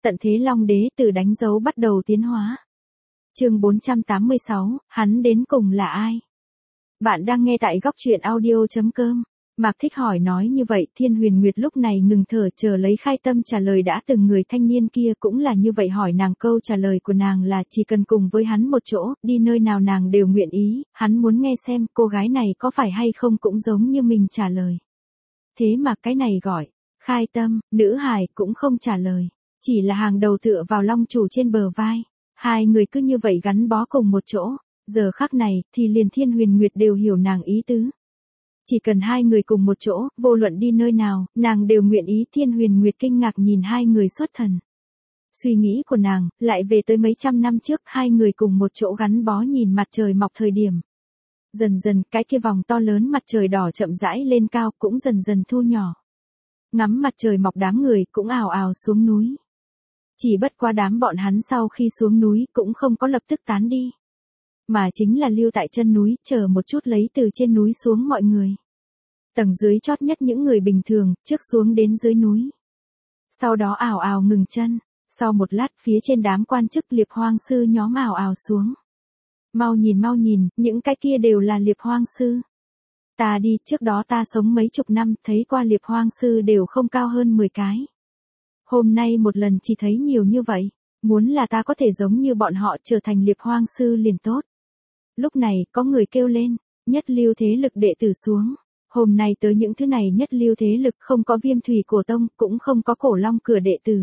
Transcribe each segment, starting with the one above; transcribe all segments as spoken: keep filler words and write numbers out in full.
Tận thế Long Đế từ đánh dấu bắt đầu tiến hóa. Chương bốn trăm tám mươi sáu, hắn đến cùng là ai? Bạn đang nghe tại góc truyện audio chấm com. Mạc Thích hỏi nói như vậy, Thiên Huyền Nguyệt lúc này ngừng thở chờ lấy Khai Tâm trả lời đã từng người thanh niên kia cũng là như vậy hỏi nàng, câu trả lời của nàng là chỉ cần cùng với hắn một chỗ, đi nơi nào nàng đều nguyện ý, hắn muốn nghe xem cô gái này có phải hay không cũng giống như mình trả lời. Thế mà cái này gọi, Khai Tâm, nữ hài cũng không trả lời, chỉ là hàng đầu tựa vào Long Chủ trên bờ vai. Hai người cứ như vậy gắn bó cùng một chỗ, giờ khắc này thì liền Thiên Huyền Nguyệt đều hiểu nàng ý tứ. Chỉ cần hai người cùng một chỗ, vô luận đi nơi nào, nàng đều nguyện ý. Thiên Huyền Nguyệt kinh ngạc nhìn hai người xuất thần. Suy nghĩ của nàng, lại về tới mấy trăm năm trước, hai người cùng một chỗ gắn bó nhìn mặt trời mọc thời điểm. Dần dần, cái kia vòng to lớn mặt trời đỏ chậm rãi lên cao, cũng dần dần thu nhỏ. Ngắm mặt trời mọc đám người cũng ào ào xuống núi. Chỉ bất quá đám bọn hắn sau khi xuống núi cũng không có lập tức tán đi. Mà chính là lưu tại chân núi, chờ một chút lấy từ trên núi xuống mọi người. Tầng dưới chót nhất những người bình thường, trước xuống đến dưới núi. Sau đó ào ào ngừng chân, sau một lát phía trên đám quan chức Liệp Hoang Sư nhóm ào ào xuống. Mau nhìn mau nhìn, những cái kia đều là Liệp Hoang Sư. Ta đi, trước đó ta sống mấy chục năm, thấy qua Liệp Hoang Sư đều không cao hơn mười cái. Hôm nay một lần chỉ thấy nhiều như vậy, muốn là ta có thể giống như bọn họ trở thành Liệp Hoang Sư liền tốt. Lúc này, có người kêu lên, nhất lưu thế lực đệ tử xuống. Hôm nay tới những thứ này nhất lưu thế lực không có Viêm Thủy Cổ Tông, cũng không có Cổ Long Cửa đệ tử.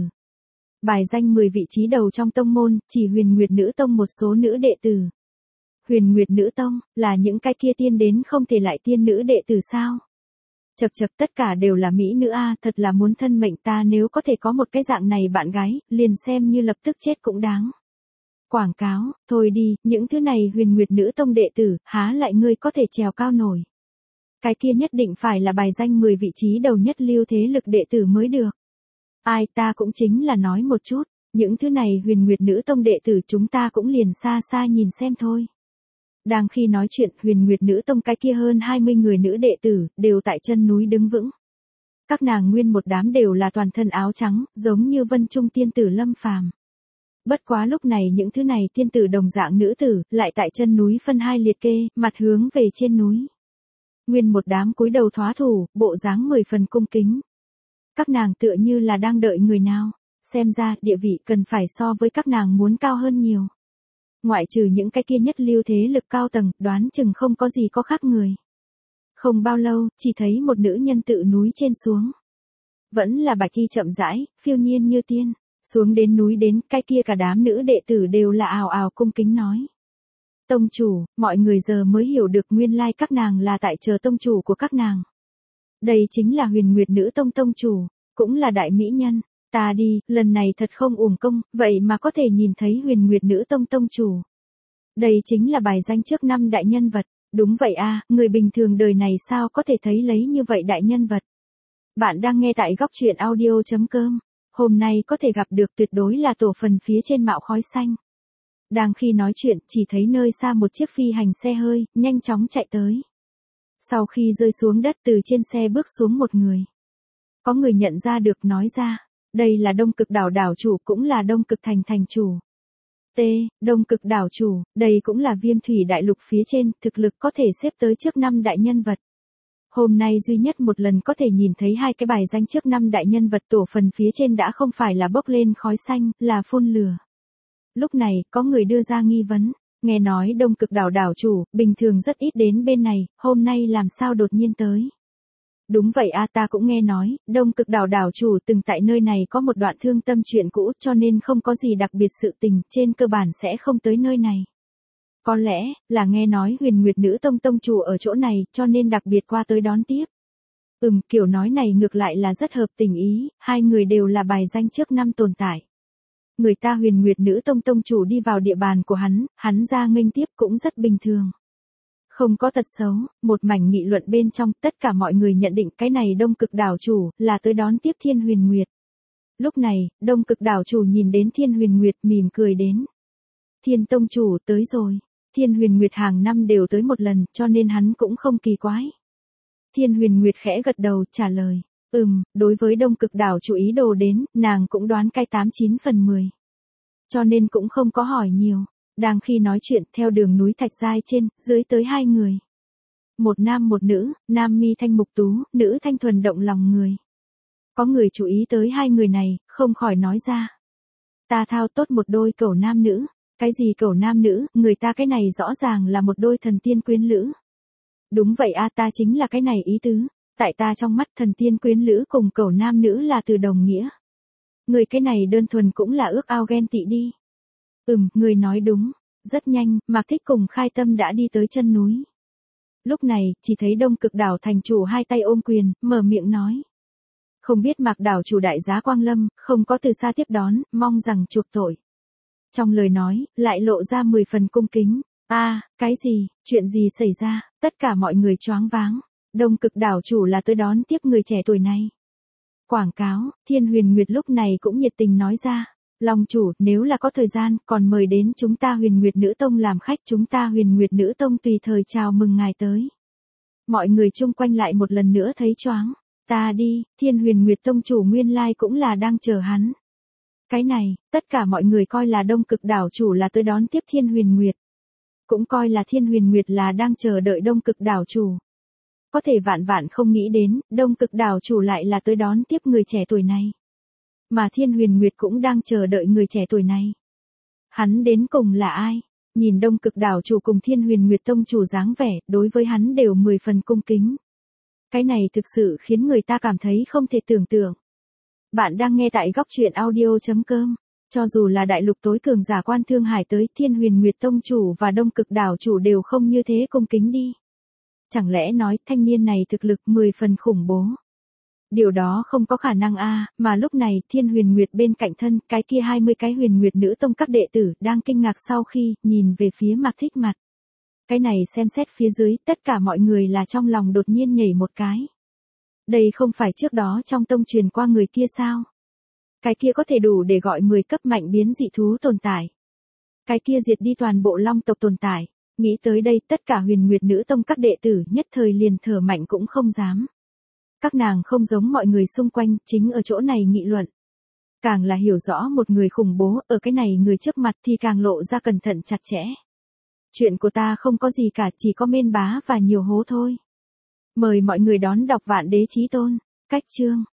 Bài danh mười vị trí đầu trong tông môn, chỉ Huyền Nguyệt Nữ Tông một số nữ đệ tử. Huyền Nguyệt Nữ Tông, là những cái kia tiên đến không thể lại tiên nữ đệ tử sao? Chật chật tất cả đều là mỹ nữ a, thật là muốn thân mệnh ta, nếu có thể có một cái dạng này bạn gái, liền xem như lập tức chết cũng đáng. Quảng cáo, thôi đi, những thứ này Huyền Nguyệt Nữ Tông đệ tử, há lại ngươi có thể trèo cao nổi. Cái kia nhất định phải là bài danh mười vị trí đầu nhất lưu thế lực đệ tử mới được. Ai, ta cũng chính là nói một chút, những thứ này Huyền Nguyệt Nữ Tông đệ tử chúng ta cũng liền xa xa nhìn xem thôi. Đang khi nói chuyện, Huyền Nguyệt Nữ Tông cái kia hơn hai mươi người nữ đệ tử, đều tại chân núi đứng vững. Các nàng nguyên một đám đều là toàn thân áo trắng, giống như Vân Trung tiên tử Lâm Phàm. Bất quá lúc này những thứ này tiên tử đồng dạng nữ tử, lại tại chân núi phân hai liệt kê, mặt hướng về trên núi. Nguyên một đám cúi đầu thóa thủ, bộ dáng mười phần cung kính. Các nàng tựa như là đang đợi người nào, xem ra địa vị cần phải so với các nàng muốn cao hơn nhiều. Ngoại trừ những cái kia nhất lưu thế lực cao tầng, đoán chừng không có gì có khác người. Không bao lâu, chỉ thấy một nữ nhân tự núi trên xuống. Vẫn là Bạch Y chậm rãi, phiêu nhiên như tiên. Xuống đến núi đến, cái kia cả đám nữ đệ tử đều là ào ào cung kính nói. Tông chủ, mọi người giờ mới hiểu được nguyên lai các nàng là tại chờ tông chủ của các nàng. Đây chính là Huyền Nguyệt Nữ Tông tông chủ, cũng là đại mỹ nhân. Ta đi, lần này thật không uổng công, vậy mà có thể nhìn thấy Huyền Nguyệt Nữ Tông tông chủ. Đây chính là bài danh trước năm đại nhân vật, đúng vậy a, người bình thường đời này sao có thể thấy lấy như vậy đại nhân vật. Bạn đang nghe tại góc truyện audio chấm com. Hôm nay có thể gặp được tuyệt đối là tổ phần phía trên mạo khói xanh. Đang khi nói chuyện, chỉ thấy nơi xa một chiếc phi hành xe hơi, nhanh chóng chạy tới. Sau khi rơi xuống đất từ trên xe bước xuống một người. Có người nhận ra được nói ra, đây là Đông Cực đảo đảo chủ cũng là Đông Cực thành thành chủ. T, Đông Cực đảo chủ, đây cũng là Viêm Thủy đại lục phía trên, thực lực có thể xếp tới trước năm đại nhân vật. Hôm nay duy nhất một lần có thể nhìn thấy hai cái bài danh trước năm đại nhân vật tổ phần phía trên đã không phải là bốc lên khói xanh, là phun lửa. Lúc này, có người đưa ra nghi vấn, nghe nói Đông Cực đảo đảo chủ, bình thường rất ít đến bên này, hôm nay làm sao đột nhiên tới. Đúng vậy a, ta cũng nghe nói, Đông Cực đảo đảo chủ từng tại nơi này có một đoạn thương tâm chuyện cũ cho nên không có gì đặc biệt sự tình, trên cơ bản sẽ không tới nơi này. Có lẽ, là nghe nói Huyền Nguyệt Nữ Tông tông chủ ở chỗ này, cho nên đặc biệt qua tới đón tiếp. Ừm, kiểu nói này ngược lại là rất hợp tình ý, hai người đều là bài danh trước năm tồn tại. Người ta Huyền Nguyệt Nữ Tông tông chủ đi vào địa bàn của hắn, hắn ra nghênh tiếp cũng rất bình thường. Không có tật xấu, một mảnh nghị luận bên trong, tất cả mọi người nhận định cái này Đông Cực đảo chủ, là tới đón tiếp Thiên Huyền Nguyệt. Lúc này, Đông Cực đảo chủ nhìn đến Thiên Huyền Nguyệt mỉm cười đến. Thiên tông chủ tới rồi. Thiên Huyền Nguyệt hàng năm đều tới một lần, cho nên hắn cũng không kỳ quái. Thiên Huyền Nguyệt khẽ gật đầu, trả lời. Ừm, đối với Đông Cực đảo chủ ý đồ đến, nàng cũng đoán cái tám chín phần mười. Cho nên cũng không có hỏi nhiều. Đang khi nói chuyện, theo đường núi thạch giai trên, dưới tới hai người. Một nam một nữ, nam mi thanh mục tú, nữ thanh thuần động lòng người. Có người chú ý tới hai người này, không khỏi nói ra. Ta thao tốt một đôi cẩu nam nữ. Cái gì cẩu nam nữ, người ta cái này rõ ràng là một đôi thần tiên quyến lữ. Đúng vậy a, ta chính là cái này ý tứ. Tại ta trong mắt thần tiên quyến lữ cùng cẩu nam nữ là từ đồng nghĩa. Người cái này đơn thuần cũng là ước ao ghen tị đi. Ừm, người nói đúng. Rất nhanh, Mạc Thích cùng Khai Tâm đã đi tới chân núi. Lúc này, chỉ thấy Đông Cực đảo thành chủ hai tay ôm quyền, mở miệng nói. Không biết Mạc đảo chủ đại giá Quang Lâm, không có từ xa tiếp đón, mong rằng chuộc tội. Trong lời nói, lại lộ ra mười phần cung kính. A, à, cái gì, chuyện gì xảy ra, tất cả mọi người choáng váng. Đông Cực đảo chủ là tới đón tiếp người trẻ tuổi này. Quảng cáo, Thiên Huyền Nguyệt lúc này cũng nhiệt tình nói ra. Long chủ, nếu là có thời gian, còn mời đến chúng ta Huyền Nguyệt Nữ Tông làm khách, chúng ta Huyền Nguyệt Nữ Tông tùy thời chào mừng ngài tới. Mọi người chung quanh lại một lần nữa thấy choáng. Ta đi, Thiên Huyền Nguyệt Tông chủ nguyên lai cũng là đang chờ hắn. Cái này, tất cả mọi người coi là Đông Cực đảo chủ là tới đón tiếp Thiên Huyền Nguyệt. Cũng coi là Thiên Huyền Nguyệt là đang chờ đợi Đông Cực đảo chủ. Có thể vạn vạn không nghĩ đến, Đông Cực đảo chủ lại là tới đón tiếp người trẻ tuổi này. Mà Thiên Huyền Nguyệt cũng đang chờ đợi người trẻ tuổi này. Hắn đến cùng là ai? Nhìn Đông Cực đảo chủ cùng Thiên Huyền Nguyệt Tông chủ dáng vẻ, đối với hắn đều mười phần cung kính. Cái này thực sự khiến người ta cảm thấy không thể tưởng tượng. Bạn đang nghe tại góc truyện audio chấm com. Cho dù là đại lục tối cường giả Quan Thương Hải tới, Thiên Huyền Nguyệt Tông chủ và Đông Cực đảo chủ đều không như thế cung kính đi. Chẳng lẽ nói thanh niên này thực lực mười phần khủng bố? Điều đó không có khả năng a, mà lúc này Thiên Huyền Nguyệt bên cạnh thân, cái kia hai mươi cái Huyền Nguyệt Nữ Tông các đệ tử đang kinh ngạc sau khi nhìn về phía Mạc Thích mặt. Cái này xem xét phía dưới, tất cả mọi người là trong lòng đột nhiên nhảy một cái. Đây không phải trước đó trong tông truyền qua người kia sao? Cái kia có thể đủ để gọi mười cấp mạnh biến dị thú tồn tại. Cái kia diệt đi toàn bộ long tộc tồn tại. Nghĩ tới đây, tất cả Huyền Nguyệt Nữ Tông các đệ tử nhất thời liền thở mạnh cũng không dám. Các nàng không giống mọi người xung quanh, chính ở chỗ này nghị luận. Càng là hiểu rõ một người khủng bố, ở cái này người trước mặt thì càng lộ ra cẩn thận chặt chẽ. Chuyện của ta không có gì cả, chỉ có mên bá và nhiều hố thôi. Mời mọi người đón đọc Vạn Đế Chí Tôn. Cách chương